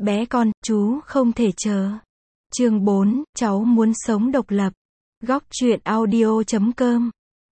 Bé con, chú không thể chờ. Chương 4, cháu muốn sống độc lập. Góc truyện audio.com.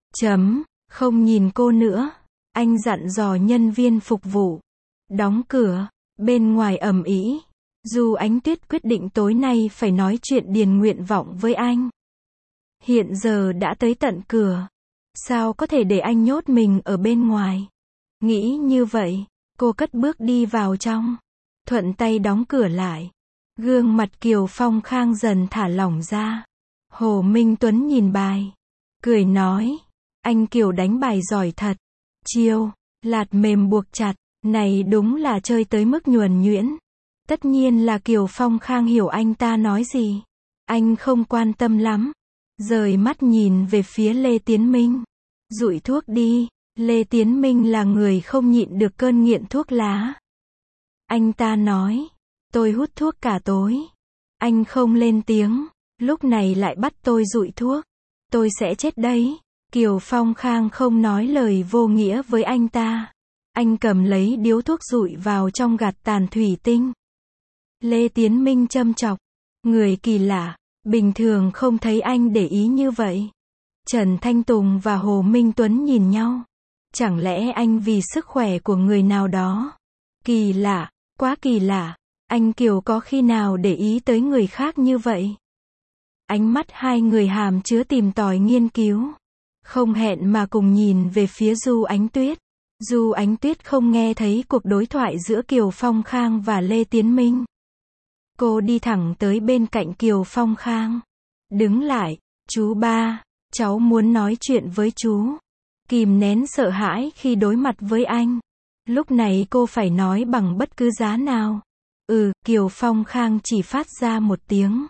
Không nhìn cô nữa. Anh dặn dò nhân viên phục vụ. Đóng cửa. Bên ngoài ầm ĩ. Du Ánh Tuyết quyết định tối nay phải nói chuyện điền nguyện vọng với anh. Hiện giờ đã tới tận cửa. Sao có thể để anh nhốt mình ở bên ngoài? Nghĩ như vậy, cô cất bước đi vào trong. Thuận tay đóng cửa lại. Gương mặt Kiều Phong Khang dần thả lỏng ra. Hồ Minh Tuấn nhìn bài. Cười nói. Anh Kiều đánh bài giỏi thật. Chiêu, lạt mềm buộc chặt. Này đúng là chơi tới mức nhuần nhuyễn. Tất nhiên là Kiều Phong Khang hiểu anh ta nói gì. Anh không quan tâm lắm. Rời mắt nhìn về phía Lê Tiến Minh. Dụi thuốc đi. Lê Tiến Minh là người không nhịn được cơn nghiện thuốc lá. Anh ta nói. Tôi hút thuốc cả tối. Anh không lên tiếng. Lúc này lại bắt tôi dụi thuốc. Tôi sẽ chết đấy. Kiều Phong Khang không nói lời vô nghĩa với anh ta. Anh cầm lấy điếu thuốc dụi vào trong gạt tàn thủy tinh. Lê Tiến Minh châm chọc. Người kỳ lạ. Bình thường không thấy anh để ý như vậy. Trần Thanh Tùng và Hồ Minh Tuấn nhìn nhau. Chẳng lẽ anh vì sức khỏe của người nào đó? Kỳ lạ, quá kỳ lạ. Anh Kiều có khi nào để ý tới người khác như vậy? Ánh mắt hai người hàm chứa tìm tòi nghiên cứu. Không hẹn mà cùng nhìn về phía Du Ánh Tuyết. Du Ánh Tuyết không nghe thấy cuộc đối thoại giữa Kiều Phong Khang và Lê Tiến Minh. Cô đi thẳng tới bên cạnh Kiều Phong Khang. Đứng lại, chú ba, cháu muốn nói chuyện với chú. Kìm nén sợ hãi khi đối mặt với anh. Lúc này cô phải nói bằng bất cứ giá nào. Kiều Phong Khang chỉ phát ra một tiếng.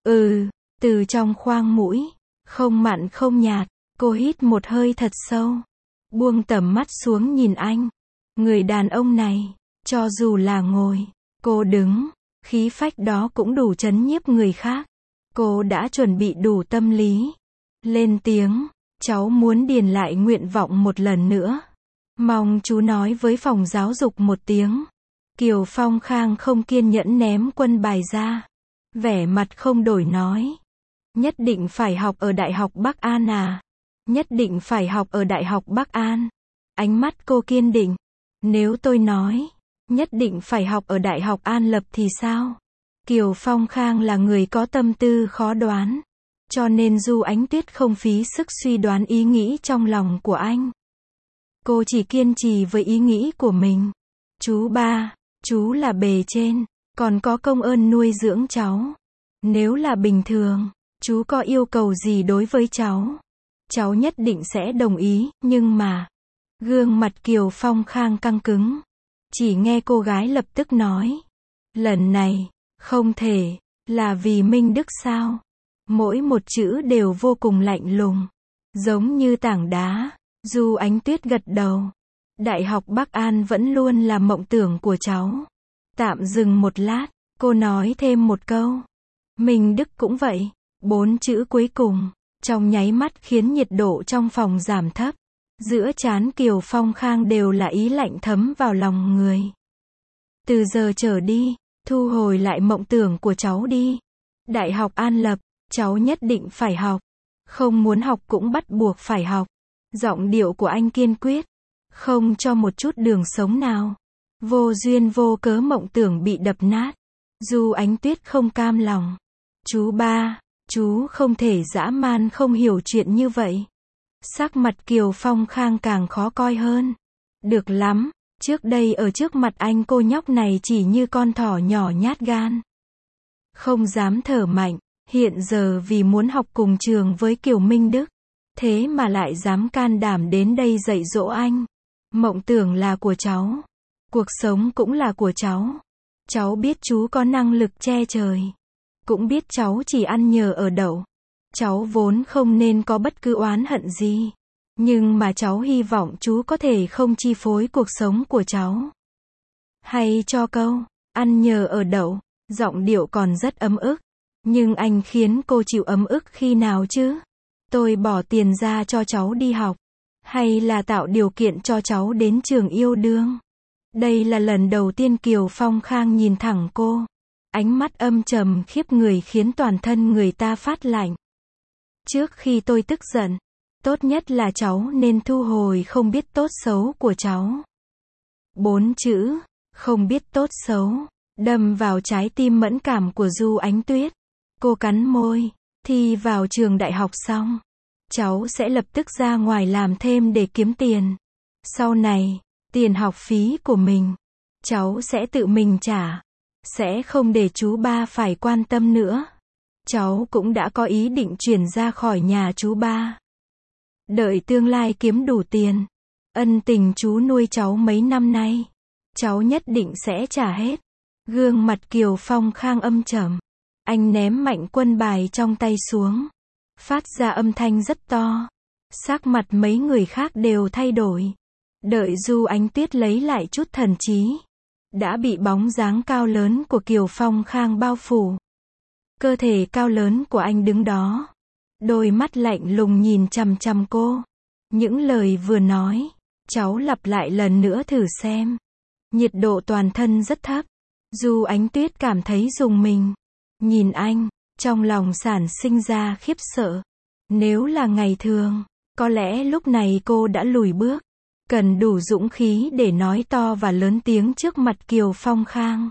Từ trong khoang mũi. Không mặn không nhạt. Cô hít một hơi thật sâu. Buông tầm mắt xuống nhìn anh. Người đàn ông này, cho dù là ngồi, cô đứng, khí phách đó cũng đủ trấn nhiếp người khác. Cô đã chuẩn bị đủ tâm lý. Lên tiếng. Cháu muốn điền lại nguyện vọng một lần nữa. Mong chú nói với phòng giáo dục một tiếng. Kiều Phong Khang không kiên nhẫn ném quân bài ra. Vẻ mặt không đổi nói. Nhất định phải học ở Đại học Bắc An à? Nhất định phải học ở Đại học Bắc An. Ánh mắt cô kiên định. Nếu tôi nói, nhất định phải học ở Đại học An Lập thì sao? Kiều Phong Khang là người có tâm tư khó đoán. Cho nên Du Ánh Tuyết không phí sức suy đoán ý nghĩ trong lòng của anh. Cô chỉ kiên trì với ý nghĩ của mình. Chú ba, chú là bề trên, còn có công ơn nuôi dưỡng cháu. Nếu là bình thường, chú có yêu cầu gì đối với cháu? Cháu nhất định sẽ đồng ý, nhưng mà... Gương mặt Kiều Phong Khang căng cứng. Chỉ nghe cô gái lập tức nói. Lần này, không thể, là vì Minh Đức sao? Mỗi một chữ đều vô cùng lạnh lùng. Giống như tảng đá. Du Ánh Tuyết gật đầu. Đại học Bắc An vẫn luôn là mộng tưởng của cháu. Tạm dừng một lát, cô nói thêm một câu. Minh Đức cũng vậy. 4 chữ cuối cùng, trong nháy mắt khiến nhiệt độ trong phòng giảm thấp. Giữa trán Kiều Phong Khang đều là ý lạnh thấm vào lòng người. Từ giờ trở đi, thu hồi lại mộng tưởng của cháu đi. Đại học An Lập, cháu nhất định phải học. Không muốn học cũng bắt buộc phải học. Giọng điệu của anh kiên quyết. Không cho một chút đường sống nào. Vô duyên vô cớ mộng tưởng bị đập nát. Du Ánh Tuyết không cam lòng. Chú ba, chú không thể dã man không hiểu chuyện như vậy. Sắc mặt Kiều Phong Khang càng khó coi hơn. Được lắm, trước đây ở trước mặt anh cô nhóc này chỉ như con thỏ nhỏ nhát gan. Không dám thở mạnh, hiện giờ vì muốn học cùng trường với Kiều Minh Đức. Thế mà lại dám can đảm đến đây dạy dỗ anh. Mộng tưởng là của cháu. Cuộc sống cũng là của cháu. Cháu biết chú có năng lực che trời. Cũng biết cháu chỉ ăn nhờ ở đậu. Cháu vốn không nên có bất cứ oán hận gì. Nhưng mà cháu hy vọng chú có thể không chi phối cuộc sống của cháu. Hay cho câu, ăn nhờ ở đậu, giọng điệu còn rất ấm ức. Nhưng anh khiến cô chịu ấm ức khi nào chứ? Tôi bỏ tiền ra cho cháu đi học. Hay là tạo điều kiện cho cháu đến trường yêu đương? Đây là lần đầu tiên Kiều Phong Khang nhìn thẳng cô. Ánh mắt âm trầm khiếp người khiến toàn thân người ta phát lạnh. Trước khi tôi tức giận, tốt nhất là cháu nên thu hồi không biết tốt xấu của cháu. 4 chữ, không biết tốt xấu, đâm vào trái tim mẫn cảm của Du Ánh Tuyết. Cô cắn môi, thi vào trường đại học xong, cháu sẽ lập tức ra ngoài làm thêm để kiếm tiền. Sau này, tiền học phí của mình, cháu sẽ tự mình trả. Sẽ không để chú ba phải quan tâm nữa. Cháu cũng đã có ý định chuyển ra khỏi nhà chú ba. Đợi tương lai kiếm đủ tiền. Ân tình chú nuôi cháu mấy năm nay, cháu nhất định sẽ trả hết. Gương mặt Kiều Phong Khang âm trầm. Anh ném mạnh quân bài trong tay xuống. Phát ra âm thanh rất to. Sắc mặt mấy người khác đều thay đổi. Đợi Du Ánh Tuyết lấy lại chút thần trí, đã bị bóng dáng cao lớn của Kiều Phong Khang bao phủ. Cơ thể cao lớn của anh đứng đó. Đôi mắt lạnh lùng nhìn chằm chằm cô. Những lời vừa nói, cháu lặp lại lần nữa thử xem. Nhiệt độ toàn thân rất thấp. Du Ánh Tuyết cảm thấy rùng mình. Nhìn anh, trong lòng sản sinh ra khiếp sợ. Nếu là ngày thường, có lẽ lúc này cô đã lùi bước. Cần đủ dũng khí để nói to và lớn tiếng trước mặt Kiều Phong Khang.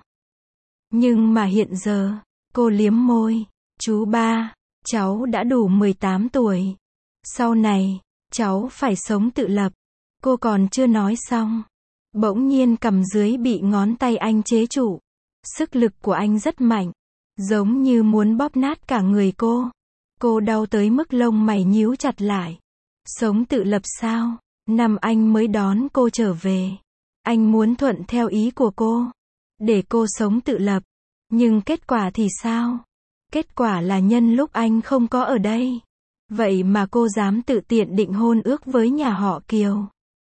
Nhưng mà hiện giờ, cô liếm môi. Chú ba, cháu đã đủ 18 tuổi. Sau này, cháu phải sống tự lập. Cô còn chưa nói xong. Bỗng nhiên cằm dưới bị ngón tay anh chế trụ. Sức lực của anh rất mạnh. Giống như muốn bóp nát cả người cô. Cô đau tới mức lông mày nhíu chặt lại. Sống tự lập sao? Năm anh mới đón cô trở về. Anh muốn thuận theo ý của cô. Để cô sống tự lập. Nhưng kết quả thì sao? Kết quả là nhân lúc anh không có ở đây. Vậy mà cô dám tự tiện định hôn ước với nhà họ Kiều.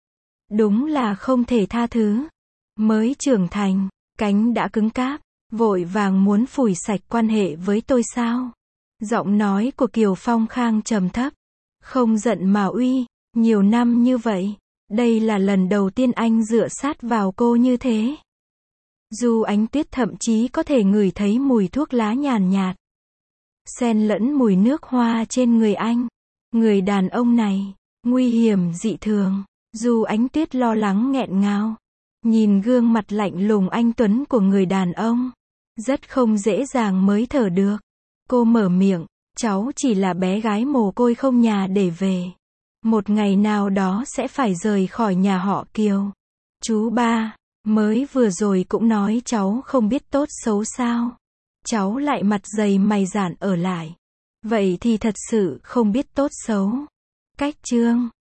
Đúng là không thể tha thứ. Mới trưởng thành, cánh đã cứng cáp, vội vàng muốn phủi sạch quan hệ với tôi sao? Giọng nói của Kiều Phong Khang trầm thấp. Không giận mà uy. Nhiều năm như vậy, đây là lần đầu tiên anh dựa sát vào cô như thế. Du Ánh Tuyết thậm chí có thể ngửi thấy mùi thuốc lá nhàn nhạt, xen lẫn mùi nước hoa trên người anh. Người đàn ông này, nguy hiểm dị thường. Du Ánh Tuyết lo lắng nghẹn ngào. Nhìn gương mặt lạnh lùng anh tuấn của người đàn ông. Rất không dễ dàng mới thở được. Cô mở miệng, cháu chỉ là bé gái mồ côi không nhà để về. Một ngày nào đó sẽ phải rời khỏi nhà họ Kiều. Chú ba, mới vừa rồi cũng nói cháu không biết tốt xấu sao. Cháu lại mặt dày mày dạn ở lại. Vậy thì thật sự không biết tốt xấu. Cách chương